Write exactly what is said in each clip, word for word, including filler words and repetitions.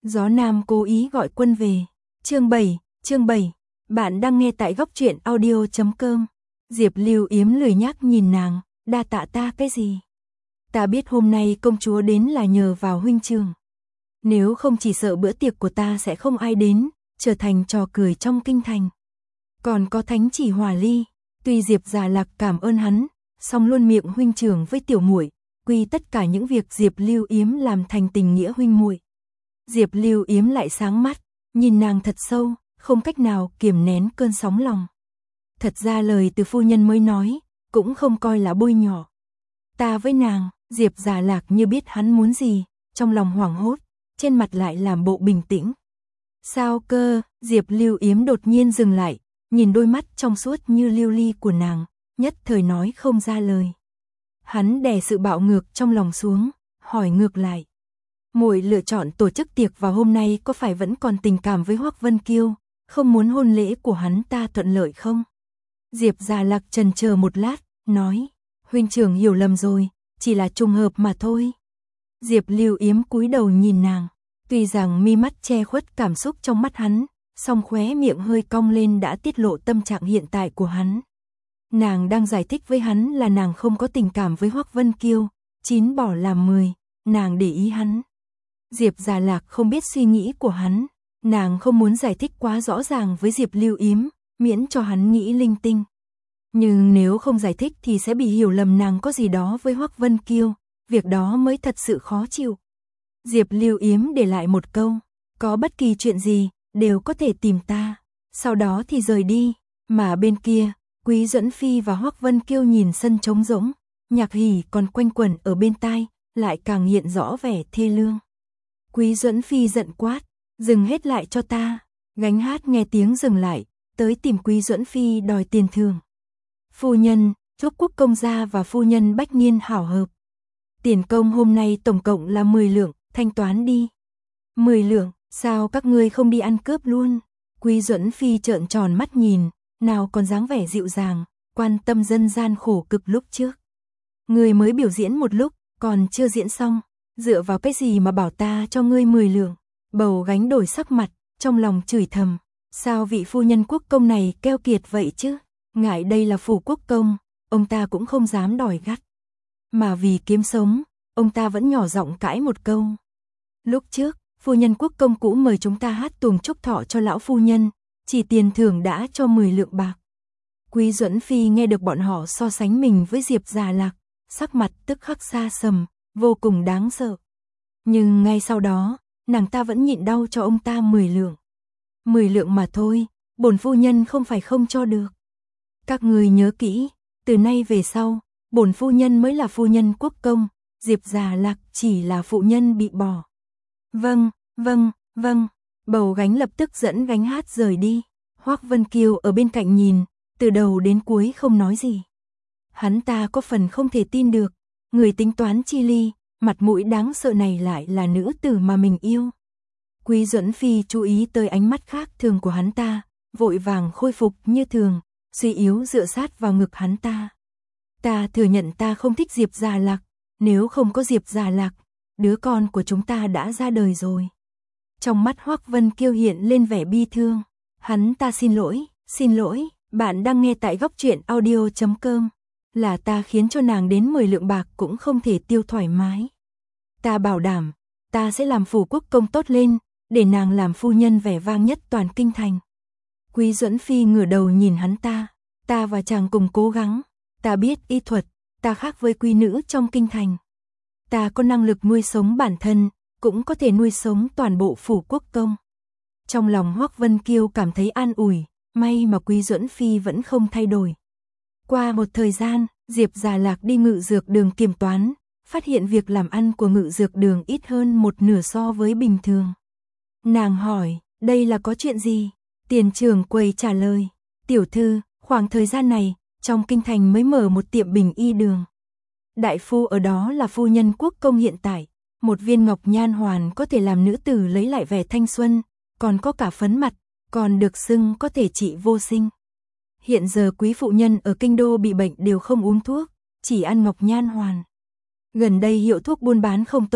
Gió Nam cố ý gọi quân về. Chương bảy, chương bảy. Bạn đang nghe tại góc truyện audio chấm com. Diệp Lưu Yếm lười nhác nhìn nàng, đa tạ ta cái gì? Ta biết hôm nay công chúa đến là nhờ vào huynh trưởng. Nếu không chỉ sợ bữa tiệc của ta sẽ không ai đến, trở thành trò cười trong kinh thành. Còn có thánh chỉ Hòa Ly, tuy Diệp Già Lạc cảm ơn hắn, song luôn miệng huynh trưởng với tiểu muội, quy tất cả những việc Diệp Lưu Yếm làm thành tình nghĩa huynh muội. Diệp Lưu Yếm lại sáng mắt, nhìn nàng thật sâu, không cách nào kiềm nén cơn sóng lòng. Thật ra lời từ phu nhân mới nói, cũng không coi là bôi nhỏ. Ta với nàng, Diệp Già Lạc như biết hắn muốn gì, trong lòng hoảng hốt, trên mặt lại làm bộ bình tĩnh. Sao cơ? Diệp Lưu Yếm đột nhiên dừng lại, nhìn đôi mắt trong suốt như lưu ly của nàng, nhất thời nói không ra lời. Hắn đè sự bạo ngược trong lòng xuống, hỏi ngược lại. Muội lựa chọn tổ chức tiệc vào hôm nay có phải vẫn còn tình cảm với Hoắc Vân Kiêu, không muốn hôn lễ của hắn ta thuận lợi không? Diệp Già Lạc chần chờ một lát, nói, huynh trưởng hiểu lầm rồi, chỉ là trùng hợp mà thôi. Diệp Lưu Yếm cúi đầu nhìn nàng, tuy rằng mi mắt che khuất cảm xúc trong mắt hắn, song khóe miệng hơi cong lên đã tiết lộ tâm trạng hiện tại của hắn. Nàng đang giải thích với hắn là nàng không có tình cảm với Hoắc Vân Kiêu, chín bỏ làm mười, nàng để ý hắn. Diệp Già Lạc không biết suy nghĩ của hắn, nàng không muốn giải thích quá rõ ràng với Diệp Lưu Yếm, miễn cho hắn nghĩ linh tinh. Nhưng nếu không giải thích thì sẽ bị hiểu lầm nàng có gì đó với Hoắc Vân Kiêu, việc đó mới thật sự khó chịu. Diệp Lưu Yếm để lại một câu, có bất kỳ chuyện gì, đều có thể tìm ta, sau đó thì rời đi, mà bên kia, Quý Duẫn Phi và Hoắc Vân Kiêu nhìn sân trống rỗng, nhạc hỉ còn quanh quẩn ở bên tai, lại càng hiện rõ vẻ thê lương. Quý Duẫn Phi giận quát, dừng hết lại cho ta, gánh hát nghe tiếng dừng lại, tới tìm Quý Duẫn Phi đòi tiền thưởng. Phu nhân, chúc Quốc công gia và phu nhân Bách Niên hảo hợp. Tiền công hôm nay tổng cộng là mười lượng, thanh toán đi. mười lượng, sao các ngươi không đi ăn cướp luôn? Quý Duẫn Phi trợn tròn mắt nhìn, nào còn dáng vẻ dịu dàng, quan tâm dân gian khổ cực lúc trước. Ngươi mới biểu diễn một lúc, còn chưa diễn xong, dựa vào cái gì mà bảo ta cho ngươi mười lượng? Bầu gánh đổi sắc mặt, trong lòng chửi thầm, sao vị phu nhân quốc công này keo kiệt vậy chứ? Ngại đây là phủ quốc công, ông ta cũng không dám đòi gắt. Mà vì kiếm sống, ông ta vẫn nhỏ giọng cãi một câu. Lúc trước, phu nhân quốc công cũ mời chúng ta hát tuồng chúc thọ cho lão phu nhân, chỉ tiền thưởng đã cho mười lượng bạc. Quý Duẫn Phi nghe được bọn họ so sánh mình với Diệp Già Lạc, sắc mặt tức khắc xa sầm, vô cùng đáng sợ. Nhưng ngay sau đó, nàng ta vẫn nhịn đau cho ông ta mười lượng. mười lượng mà thôi, bổn phu nhân không phải không cho được. Các người nhớ kỹ, từ nay về sau, bổn phu nhân mới là phu nhân quốc công, Diệp Già Lạc chỉ là phụ nhân bị bỏ. Vâng, vâng, vâng. Bầu gánh lập tức dẫn gánh hát rời đi. Hoắc Vân Kiêu ở bên cạnh nhìn, từ đầu đến cuối không nói gì. Hắn ta có phần không thể tin được, người tính toán chi ly, mặt mũi đáng sợ này lại là nữ tử mà mình yêu. Quý Duẫn Phi chú ý tới ánh mắt khác thường của hắn ta, vội vàng khôi phục như thường, suy yếu dựa sát vào ngực hắn ta. Ta thừa nhận ta không thích Diệp Già Lạc, nếu không có Diệp Già Lạc, đứa con của chúng ta đã ra đời rồi. Trong mắt Hoắc Vân Kiêu hiện lên vẻ bi thương, hắn ta xin lỗi, xin lỗi, bạn đang nghe tại góc truyện audio chấm com, là ta khiến cho nàng đến mười lượng bạc cũng không thể tiêu thoải mái. Ta bảo đảm, ta sẽ làm phủ quốc công tốt lên, để nàng làm phu nhân vẻ vang nhất toàn kinh thành. Quý Duẫn Phi ngửa đầu nhìn hắn ta, ta và chàng cùng cố gắng, ta biết y thuật, ta khác với quý nữ trong kinh thành. Ta có năng lực nuôi sống bản thân, cũng có thể nuôi sống toàn bộ phủ quốc công. Trong lòng Hoắc Vân Kiêu cảm thấy an ủi, may mà Quý Duẫn Phi vẫn không thay đổi. Qua một thời gian, Diệp Già Lạc đi Ngự Dược Đường kiểm toán, phát hiện việc làm ăn của Ngự Dược Đường ít hơn một nửa so với bình thường. Nàng hỏi, đây là có chuyện gì? Tiền trưởng quầy trả lời, tiểu thư, khoảng thời gian này, trong kinh thành mới mở một tiệm bình y đường. Đại phu ở đó là phu nhân quốc công hiện tại, một viên ngọc nhan hoàn có thể làm nữ tử lấy lại vẻ thanh xuân, còn có cả phấn mặt, còn được xưng có thể trị vô sinh. Hiện giờ quý phụ nhân ở kinh đô bị bệnh đều không uống thuốc, chỉ ăn ngọc nhan hoàn. Gần đây hiệu thuốc buôn bán không tốt,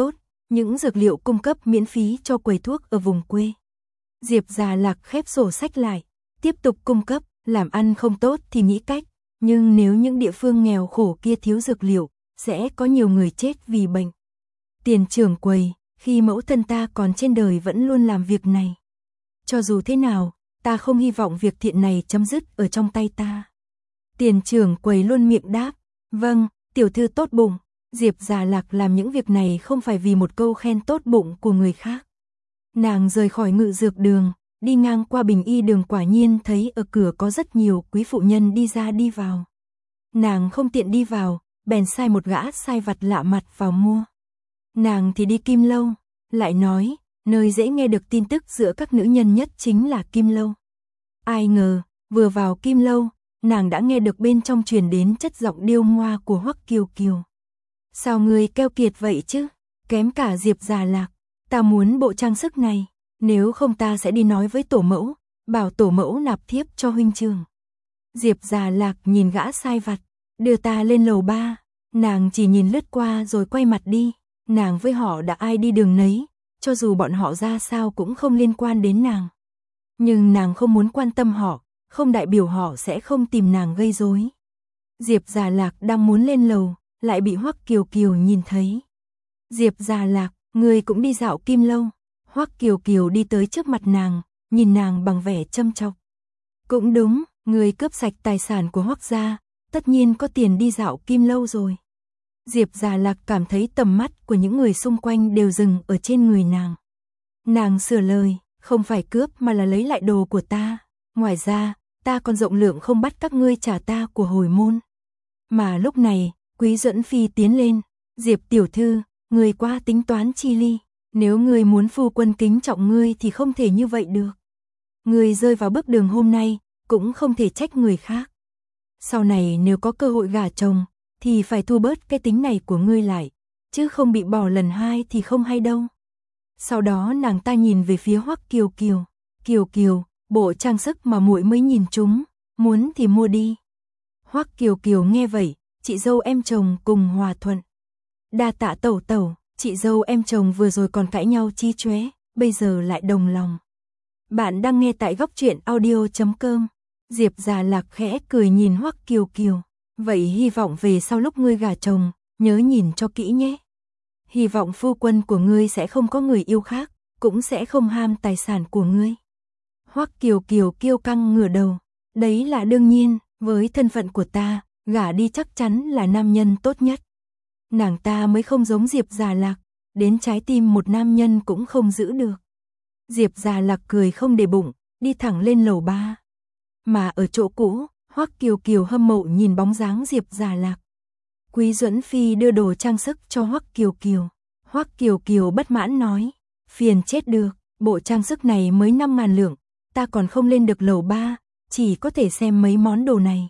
những dược liệu cung cấp miễn phí cho quầy thuốc ở vùng quê. Diệp Già Lạc khép sổ sách lại, tiếp tục cung cấp, làm ăn không tốt thì nghĩ cách, nhưng nếu những địa phương nghèo khổ kia thiếu dược liệu, sẽ có nhiều người chết vì bệnh. Tiền trưởng quầy, khi mẫu thân ta còn trên đời vẫn luôn làm việc này. Cho dù thế nào, ta không hy vọng việc thiện này chấm dứt ở trong tay ta. Tiền trưởng quầy luôn miệng đáp, vâng, tiểu thư tốt bụng. Diệp Già Lạc làm những việc này không phải vì một câu khen tốt bụng của người khác. Nàng rời khỏi ngự dược đường, đi ngang qua Bình Y đường quả nhiên thấy ở cửa có rất nhiều quý phụ nhân đi ra đi vào. Nàng không tiện đi vào, bèn sai một gã sai vặt lạ mặt vào mua. Nàng thì đi Kim Lâu, lại nói, nơi dễ nghe được tin tức giữa các nữ nhân nhất chính là Kim Lâu. Ai ngờ, vừa vào Kim Lâu, nàng đã nghe được bên trong truyền đến chất giọng điêu ngoa của Hoắc Kiều Kiều. Sao ngươi keo kiệt vậy chứ, kém cả Diệp Già Lạc, ta muốn bộ trang sức này, nếu không ta sẽ đi nói với tổ mẫu, bảo tổ mẫu nạp thiếp cho huynh trưởng. Diệp Già Lạc nhìn gã sai vặt, đưa ta lên lầu ba, nàng chỉ nhìn lướt qua rồi quay mặt đi, nàng với họ đã ai đi đường nấy, cho dù bọn họ ra sao cũng không liên quan đến nàng. Nhưng nàng không muốn quan tâm họ, không đại biểu họ sẽ không tìm nàng gây rối. Diệp Già Lạc đang muốn lên lầu, lại bị Hoắc Kiều Kiều nhìn thấy. Diệp Già Lạc, ngươi cũng đi dạo Kim Lâu. Hoắc Kiều Kiều đi tới trước mặt nàng, nhìn nàng bằng vẻ châm chọc. Cũng đúng, ngươi cướp sạch tài sản của Hoắc gia, tất nhiên có tiền đi dạo Kim Lâu rồi. Diệp Già Lạc cảm thấy tầm mắt của những người xung quanh đều dừng ở trên người nàng. Nàng sửa lời, không phải cướp mà là lấy lại đồ của ta. Ngoài ra, ta còn rộng lượng không bắt các ngươi trả ta của hồi môn. Mà lúc này, Quý Duẫn Phi tiến lên, Diệp tiểu thư, ngươi quá tính toán chi ly, nếu ngươi muốn phu quân kính trọng ngươi thì không thể như vậy được. Ngươi rơi vào bước đường hôm nay, cũng không thể trách người khác. Sau này nếu có cơ hội gả chồng, thì phải thu bớt cái tính này của ngươi lại, chứ không bị bỏ lần hai thì không hay đâu. Sau đó nàng ta nhìn về phía Hoắc Kiều Kiều, Kiều Kiều, bộ trang sức mà muội mới nhìn chúng, muốn thì mua đi. Hoắc Kiều Kiều nghe vậy, chị dâu em chồng cùng hòa thuận. Đa tạ tẩu tẩu, chị dâu em chồng vừa rồi còn cãi nhau chí chóe, bây giờ lại đồng lòng. Bạn đang nghe tại góc truyện audio chấm com. Diệp Già Lạc khẽ cười nhìn Hoắc Kiều Kiều, vậy hy vọng về sau lúc ngươi gả chồng, nhớ nhìn cho kỹ nhé. Hy vọng phu quân của ngươi sẽ không có người yêu khác, cũng sẽ không ham tài sản của ngươi. Hoắc Kiều Kiều kiêu căng ngửa đầu, đấy là đương nhiên, với thân phận của ta, gả đi chắc chắn là nam nhân tốt nhất. Nàng ta mới không giống Diệp Già Lạc, đến trái tim một nam nhân cũng không giữ được. Diệp Già Lạc cười không để bụng, đi thẳng lên lầu ba. Mà ở chỗ cũ, Hoắc Kiều Kiều hâm mộ nhìn bóng dáng Diệp Già Lạc. Quý Duẫn Phi đưa đồ trang sức cho Hoắc Kiều Kiều. Hoắc Kiều Kiều bất mãn nói, phiền chết được, bộ trang sức này mới năm ngàn lượng, ta còn không lên được lầu ba, chỉ có thể xem mấy món đồ này.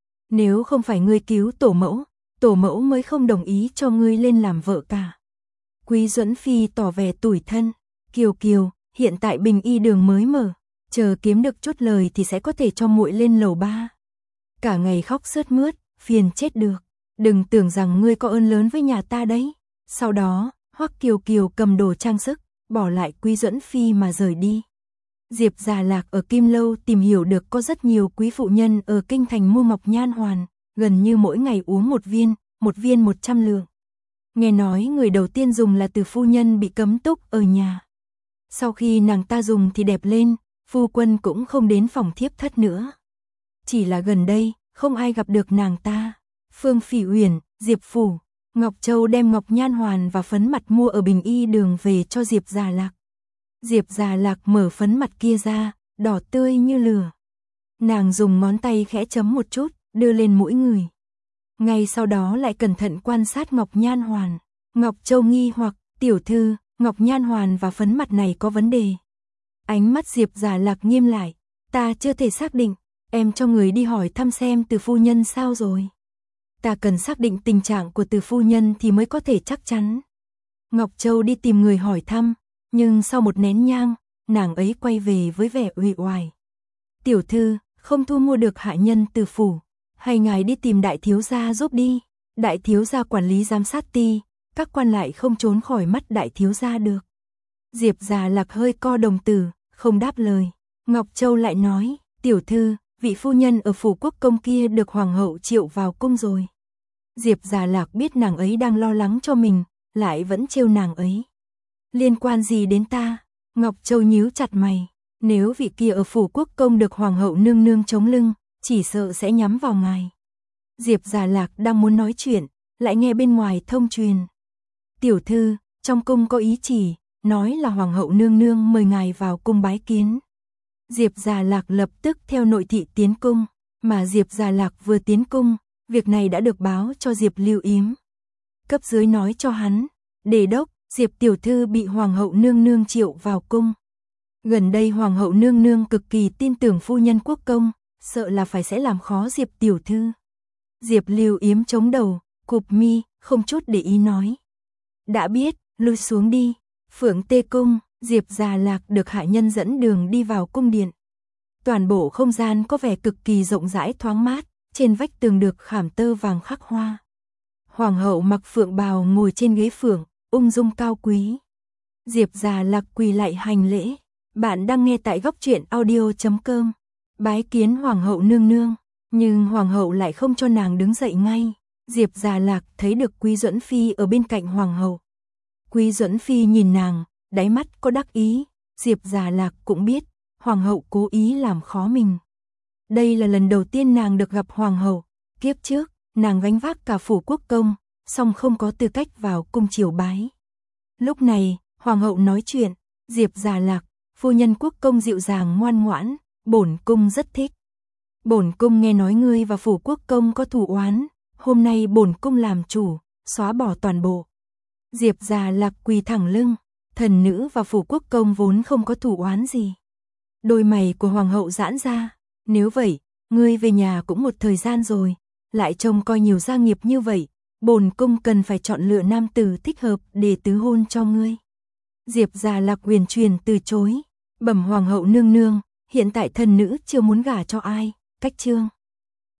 Nếu không phải ngươi cứu tổ mẫu, tổ mẫu mới không đồng ý cho ngươi lên làm vợ cả. Quý Duẫn Phi tỏ vẻ tủi thân, Kiều Kiều, hiện tại Bình Y đường mới mở, chờ kiếm được chút lời thì sẽ có thể cho muội lên lầu ba. Cả ngày khóc sướt mướt, phiền chết được, đừng tưởng rằng ngươi có ơn lớn với nhà ta đấy. Sau đó, Hoắc Kiều Kiều cầm đồ trang sức, bỏ lại Quý Duẫn Phi mà rời đi. Diệp Già Lạc ở Kim Lâu tìm hiểu được có rất nhiều quý phụ nhân ở kinh thành mua ngọc nhan hoàn, gần như mỗi ngày uống một viên, một viên một trăm lượng. Nghe nói người đầu tiên dùng là từ phu nhân bị cấm túc ở nhà. Sau khi nàng ta dùng thì đẹp lên, phu quân cũng không đến phòng thiếp thất nữa. Chỉ là gần đây, không ai gặp được nàng ta. Phương Phỉ Uyển, Diệp Phủ, Ngọc Châu đem ngọc nhan hoàn và phấn mặt mua ở Bình Y đường về cho Diệp Già Lạc. Diệp Già Lạc mở phấn mặt kia ra, đỏ tươi như lửa. Nàng dùng ngón tay khẽ chấm một chút, đưa lên mũi người. Ngay sau đó lại cẩn thận quan sát ngọc nhan hoàn. Ngọc Châu nghi hoặc, tiểu thư, ngọc nhan hoàn và phấn mặt này có vấn đề. Ánh mắt Diệp Già Lạc nghiêm lại, ta chưa thể xác định, em cho người đi hỏi thăm xem từ phu nhân sao rồi. Ta cần xác định tình trạng của từ phu nhân thì mới có thể chắc chắn. Ngọc Châu đi tìm người hỏi thăm, nhưng sau một nén nhang, nàng ấy quay về với vẻ uể oải. Tiểu thư, không thu mua được hạ nhân từ phủ, hay ngài đi tìm đại thiếu gia giúp đi. Đại thiếu gia quản lý giám sát ty, các quan lại không trốn khỏi mắt đại thiếu gia được. Diệp Già Lạc hơi co đồng tử, không đáp lời. Ngọc Châu lại nói, tiểu thư, vị phu nhân ở phủ quốc công kia được hoàng hậu triệu vào cung rồi. Diệp Già Lạc biết nàng ấy đang lo lắng cho mình, lại vẫn trêu nàng ấy. Liên quan gì đến ta? Ngọc Châu nhíu chặt mày, nếu vị kia ở phủ quốc công được hoàng hậu nương nương chống lưng, chỉ sợ sẽ nhắm vào ngài. Diệp Già Lạc đang muốn nói chuyện, lại nghe bên ngoài thông truyền. Tiểu thư, trong cung có ý chỉ, nói là hoàng hậu nương nương mời ngài vào cung bái kiến. Diệp Già Lạc lập tức theo nội thị tiến cung, mà Diệp Già Lạc vừa tiến cung, việc này đã được báo cho Diệp Lưu Yếm. Cấp dưới nói cho hắn, đề đốc, Diệp tiểu thư bị hoàng hậu nương nương triệu vào cung. Gần đây hoàng hậu nương nương cực kỳ tin tưởng phu nhân quốc công, sợ là phải sẽ làm khó Diệp tiểu thư. Diệp Lưu Yếm chống đầu, cụp mi, không chút để ý nói. Đã biết, lui xuống đi. Phượng Tê Cung, Diệp Già Lạc được hạ nhân dẫn đường đi vào cung điện. Toàn bộ không gian có vẻ cực kỳ rộng rãi thoáng mát, trên vách tường được khảm tơ vàng khắc hoa. Hoàng hậu mặc phượng bào ngồi trên ghế phượng, ung dung cao quý. Diệp Già Lạc quỳ lại hành lễ. Bạn đang nghe tại góc truyện audio chấm com. Bái kiến hoàng hậu nương nương, nhưng hoàng hậu lại không cho nàng đứng dậy ngay. Diệp Già Lạc thấy được Quý Duẫn Phi ở bên cạnh hoàng hậu. Quý Duẫn Phi nhìn nàng, đáy mắt có đắc ý. Diệp Già Lạc cũng biết, hoàng hậu cố ý làm khó mình. Đây là lần đầu tiên nàng được gặp hoàng hậu. Kiếp trước, nàng gánh vác cả phủ quốc công, song không có tư cách vào cung triều bái. Lúc này, hoàng hậu nói chuyện, Diệp Già Lạc, phu nhân quốc công dịu dàng ngoan ngoãn, bổn cung rất thích. Bổn cung nghe nói ngươi và phủ quốc công có thù oán, hôm nay bổn cung làm chủ, xóa bỏ toàn bộ. Diệp Già Lạc quỳ thẳng lưng, thần nữ và phủ quốc công vốn không có thù oán gì. Đôi mày của hoàng hậu giãn ra, nếu vậy, ngươi về nhà cũng một thời gian rồi, lại trông coi nhiều gia nghiệp như vậy, bổn cung cần phải chọn lựa nam tử thích hợp để tứ hôn cho ngươi. Diệp Già Lạc huyền truyền từ chối, bẩm hoàng hậu nương nương, hiện tại thần nữ chưa muốn gả cho ai, cách chương.